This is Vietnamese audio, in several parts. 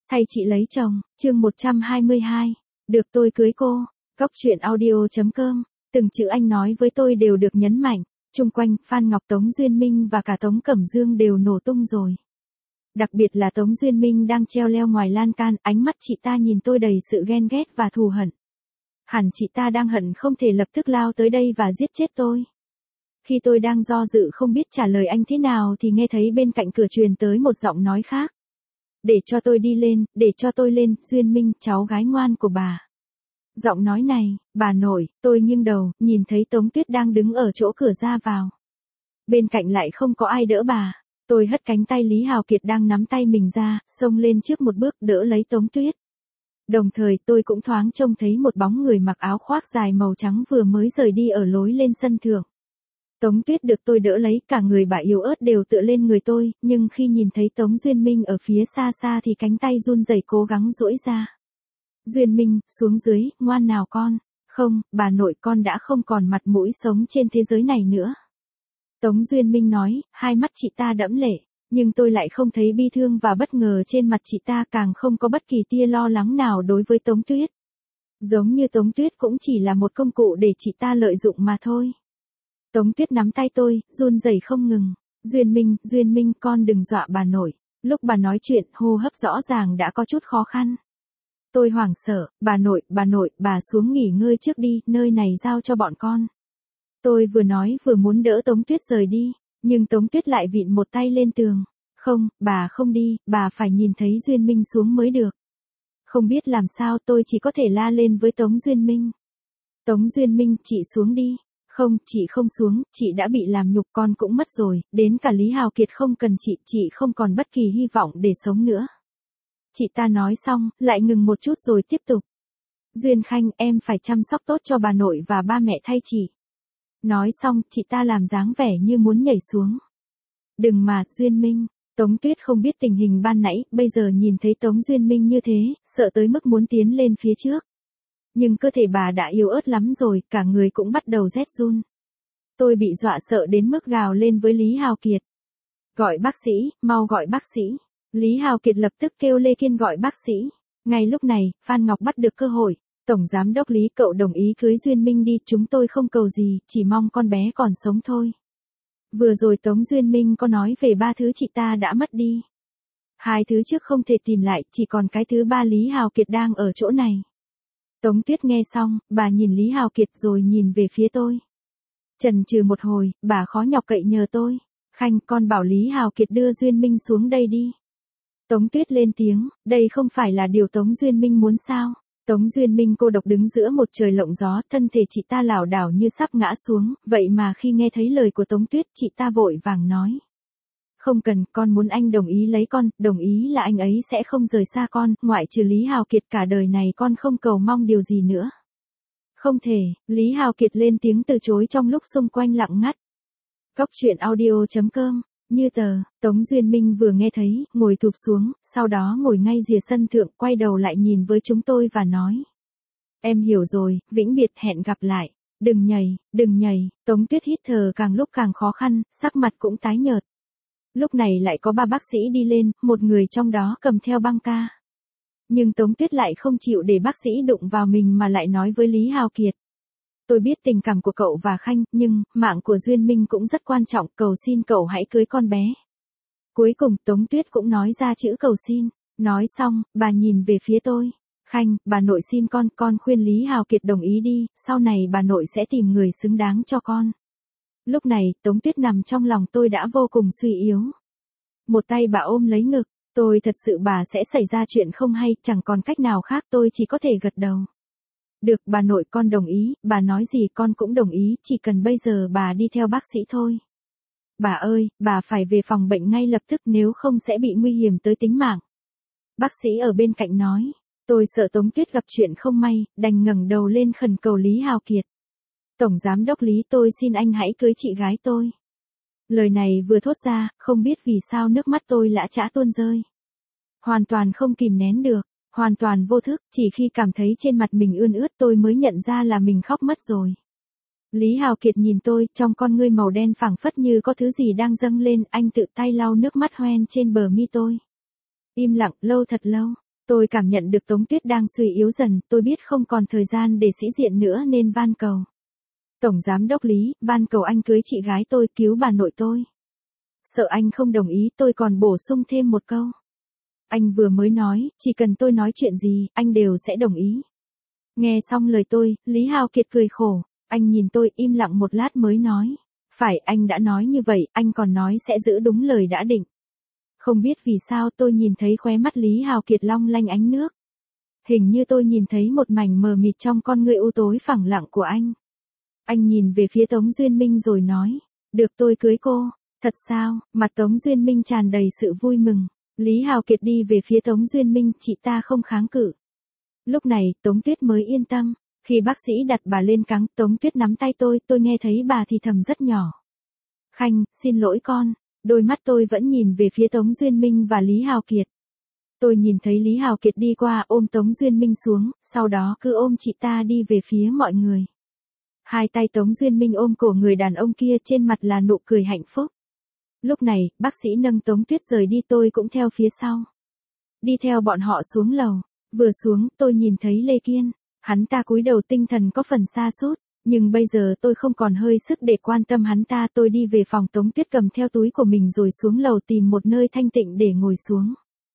Thay chị lấy chồng, chương 122. Được tôi cưới cô. Góc truyện audio.com. Từng chữ anh nói với tôi đều được nhấn mạnh. Chung quanh, Phan Ngọc, Tống Duyên Minh và cả Tống Cẩm Dương đều nổ tung rồi. Đặc biệt là Tống Duyên Minh đang treo leo ngoài lan can, ánh mắt chị ta nhìn tôi đầy sự ghen ghét và thù hận. Hẳn chị ta đang hận không thể lập tức lao tới đây và giết chết tôi. Khi tôi đang do dự không biết trả lời anh thế nào thì nghe thấy bên cạnh cửa truyền tới một giọng nói khác. Để cho tôi đi lên, để cho tôi lên, Duyên Minh, cháu gái ngoan của bà. Giọng nói này, bà nội, tôi nghiêng đầu, nhìn thấy Tống Tuyết đang đứng ở chỗ cửa ra vào. Bên cạnh lại không có ai đỡ bà. Tôi hất cánh tay Lý Hào Kiệt đang nắm tay mình ra, xông lên trước một bước đỡ lấy Tống Tuyết. Đồng thời tôi cũng thoáng trông thấy một bóng người mặc áo khoác dài màu trắng vừa mới rời đi ở lối lên sân thượng. Tống Tuyết được tôi đỡ lấy, cả người bà yếu ớt đều tựa lên người tôi, nhưng khi nhìn thấy Tống Duyên Minh ở phía xa xa thì cánh tay run rẩy cố gắng duỗi ra. Duyên Minh, xuống dưới, ngoan nào con. Không, bà nội, con đã không còn mặt mũi sống trên thế giới này nữa. Tống Duyên Minh nói, hai mắt chị ta đẫm lệ, nhưng tôi lại không thấy bi thương và bất ngờ trên mặt chị ta, càng không có bất kỳ tia lo lắng nào đối với Tống Tuyết. Giống như Tống Tuyết cũng chỉ là một công cụ để chị ta lợi dụng mà thôi. Tống Tuyết nắm tay tôi, run rẩy không ngừng. Duyên Minh, con đừng dọa bà nội. Lúc bà nói chuyện, hô hấp rõ ràng đã có chút khó khăn. Tôi hoảng sợ, bà nội, bà xuống nghỉ ngơi trước đi, nơi này giao cho bọn con. Tôi vừa nói vừa muốn đỡ Tống Tuyết rời đi, nhưng Tống Tuyết lại vịn một tay lên tường. Không, bà không đi, bà phải nhìn thấy Duyên Minh xuống mới được. Không biết làm sao tôi chỉ có thể la lên với Tống Duyên Minh. Tống Duyên Minh, chị xuống đi. Không, chị không xuống, chị đã bị làm nhục, con cũng mất rồi, đến cả Lý Hào Kiệt không cần chị không còn bất kỳ hy vọng để sống nữa. Chị ta nói xong, lại ngừng một chút rồi tiếp tục. Duyên Khanh, em phải chăm sóc tốt cho bà nội và ba mẹ thay chị. Nói xong, chị ta làm dáng vẻ như muốn nhảy xuống. Đừng mà, Duyên Minh. Tống Tuyết không biết tình hình ban nãy, bây giờ nhìn thấy Tống Duyên Minh như thế, sợ tới mức muốn tiến lên phía trước. Nhưng cơ thể bà đã yếu ớt lắm rồi, cả người cũng bắt đầu rét run. Tôi bị dọa sợ đến mức gào lên với Lý Hào Kiệt. Gọi bác sĩ, mau gọi bác sĩ. Lý Hào Kiệt lập tức kêu Lê Kiên gọi bác sĩ. Ngay lúc này, Phan Ngọc bắt được cơ hội. Tổng giám đốc Lý, cậu đồng ý cưới Duyên Minh đi, chúng tôi không cầu gì, chỉ mong con bé còn sống thôi. Vừa rồi Tống Duyên Minh có nói về 3 thứ chị ta đã mất đi. 2 thứ trước không thể tìm lại, chỉ còn cái thứ 3 Lý Hào Kiệt đang ở chỗ này. Tống Tuyết nghe xong, bà nhìn Lý Hào Kiệt rồi nhìn về phía tôi. Chần chừ một hồi, bà khó nhọc cậy nhờ tôi. Khanh, con bảo Lý Hào Kiệt đưa Duyên Minh xuống đây đi. Tống Tuyết lên tiếng, đây không phải là điều Tống Duyên Minh muốn sao. Tống Duyên Minh cô độc đứng giữa một trời lộng gió, thân thể chị ta lảo đảo như sắp ngã xuống, vậy mà khi nghe thấy lời của Tống Tuyết, chị ta vội vàng nói. Không cần, con muốn anh đồng ý lấy con, đồng ý là anh ấy sẽ không rời xa con, ngoại trừ Lý Hào Kiệt cả đời này con không cầu mong điều gì nữa. Không thể, Lý Hào Kiệt lên tiếng từ chối trong lúc xung quanh lặng ngắt. Góc truyện audio.com. Như tờ, Tống Duyên Minh vừa nghe thấy, ngồi thụp xuống, sau đó ngồi ngay rìa sân thượng, quay đầu lại nhìn với chúng tôi và nói. Em hiểu rồi, vĩnh biệt, hẹn gặp lại. Đừng nhảy, Tống Tuyết hít thở càng lúc càng khó khăn, sắc mặt cũng tái nhợt. Lúc này lại có 3 bác sĩ đi lên, một người trong đó cầm theo băng ca. Nhưng Tống Tuyết lại không chịu để bác sĩ đụng vào mình mà lại nói với Lý Hào Kiệt. Tôi biết tình cảm của cậu và Khanh, nhưng mạng của Duyên Minh cũng rất quan trọng, cầu xin cậu hãy cưới con bé. Cuối cùng Tống Tuyết cũng nói ra chữ cầu xin. Nói xong, bà nhìn về phía tôi. Khanh, bà nội xin con khuyên Lý Hào Kiệt đồng ý đi, sau này bà nội sẽ tìm người xứng đáng cho con. Lúc này, Tống Tuyết nằm trong lòng tôi đã vô cùng suy yếu. Một tay bà ôm lấy ngực, tôi thật sự bà sẽ xảy ra chuyện không hay, chẳng còn cách nào khác, tôi chỉ có thể gật đầu. Được, bà nội, con đồng ý, bà nói gì con cũng đồng ý, chỉ cần bây giờ bà đi theo bác sĩ thôi. Bà ơi, bà phải về phòng bệnh ngay lập tức, nếu không sẽ bị nguy hiểm tới tính mạng. Bác sĩ ở bên cạnh nói. Tôi sợ Tống Tuyết gặp chuyện không may, đành ngẩng đầu lên khẩn cầu Lý Hào Kiệt. Tổng giám đốc Lý, tôi xin anh hãy cưới chị gái tôi. Lời này vừa thốt ra, không biết vì sao nước mắt tôi lã chã tuôn rơi. Hoàn toàn không kìm nén được, hoàn toàn vô thức, chỉ khi cảm thấy trên mặt mình ươn ướt tôi mới nhận ra là mình khóc mất rồi. Lý Hào Kiệt nhìn tôi, trong con ngươi màu đen phảng phất như có thứ gì đang dâng lên, anh tự tay lau nước mắt hoen trên bờ mi tôi. Im lặng, lâu thật lâu. Tôi cảm nhận được Tống Tuyết đang suy yếu dần, tôi biết không còn thời gian để sĩ diện nữa nên van cầu. Tổng giám đốc Lý, van cầu anh cưới chị gái tôi, cứu bà nội tôi. Sợ anh không đồng ý, tôi còn bổ sung thêm một câu. Anh vừa mới nói, chỉ cần tôi nói chuyện gì, anh đều sẽ đồng ý. Nghe xong lời tôi, Lý Hào Kiệt cười khổ. Anh nhìn tôi im lặng một lát mới nói. Phải, anh đã nói như vậy, anh còn nói sẽ giữ đúng lời đã định. Không biết vì sao tôi nhìn thấy khóe mắt Lý Hào Kiệt long lanh ánh nước. Hình như tôi nhìn thấy một mảnh mờ mịt trong con ngươi u tối phẳng lặng của anh. Anh nhìn về phía Tống Duyên Minh rồi nói. Được, tôi cưới cô. Thật sao? Mặt Tống Duyên Minh tràn đầy sự vui mừng. Lý Hào Kiệt đi về phía Tống Duyên Minh, chị ta không kháng cự. Lúc này, Tống Tuyết mới yên tâm. Khi bác sĩ đặt bà lên cáng, Tống Tuyết nắm tay tôi nghe thấy bà thì thầm rất nhỏ. Khanh, xin lỗi con. Đôi mắt tôi vẫn nhìn về phía Tống Duyên Minh và Lý Hào Kiệt. Tôi nhìn thấy Lý Hào Kiệt đi qua ôm Tống Duyên Minh xuống, sau đó cứ ôm chị ta đi về phía mọi người. Hai tay Tống Duyên Minh ôm cổ người đàn ông kia, trên mặt là nụ cười hạnh phúc. Lúc này, bác sĩ nâng Tống Tuyết rời đi, tôi cũng theo phía sau. Đi theo bọn họ xuống lầu. Vừa xuống, tôi nhìn thấy Lê Kiên. Hắn ta cúi đầu, tinh thần có phần sa sút, nhưng bây giờ tôi không còn hơi sức để quan tâm hắn ta. Tôi đi về phòng Tống Tuyết, cầm theo túi của mình rồi xuống lầu tìm một nơi thanh tịnh để ngồi xuống.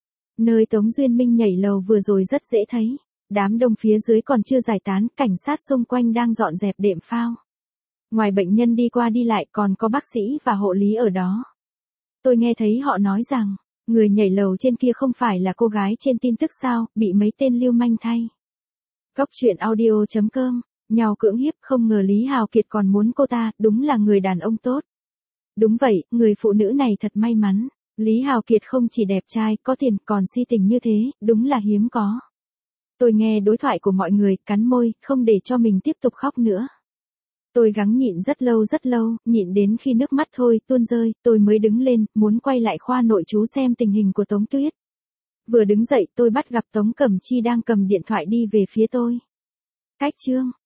Nơi Tống Duyên Minh nhảy lầu vừa rồi rất dễ thấy. Đám đông phía dưới còn chưa giải tán, cảnh sát xung quanh đang dọn dẹp đệm phao. Ngoài bệnh nhân đi qua đi lại còn có bác sĩ và hộ lý ở đó. Tôi nghe thấy họ nói rằng, người nhảy lầu trên kia không phải là cô gái trên tin tức sao, bị mấy tên lưu manh thay. Góc truyện audio.com, nhào cưỡng hiếp, không ngờ Lý Hào Kiệt còn muốn cô ta, đúng là người đàn ông tốt. Đúng vậy, người phụ nữ này thật may mắn. Lý Hào Kiệt không chỉ đẹp trai, có tiền, còn si tình như thế, đúng là hiếm có. Tôi nghe đối thoại của mọi người, cắn môi, không để cho mình tiếp tục khóc nữa. Tôi gắng nhịn rất lâu, nhịn đến khi nước mắt thôi tuôn rơi, tôi mới đứng lên, muốn quay lại khoa nội trú xem tình hình của Tống Tuyết. Vừa đứng dậy, tôi bắt gặp Tống Cẩm Chi đang cầm điện thoại đi về phía tôi. Cách chương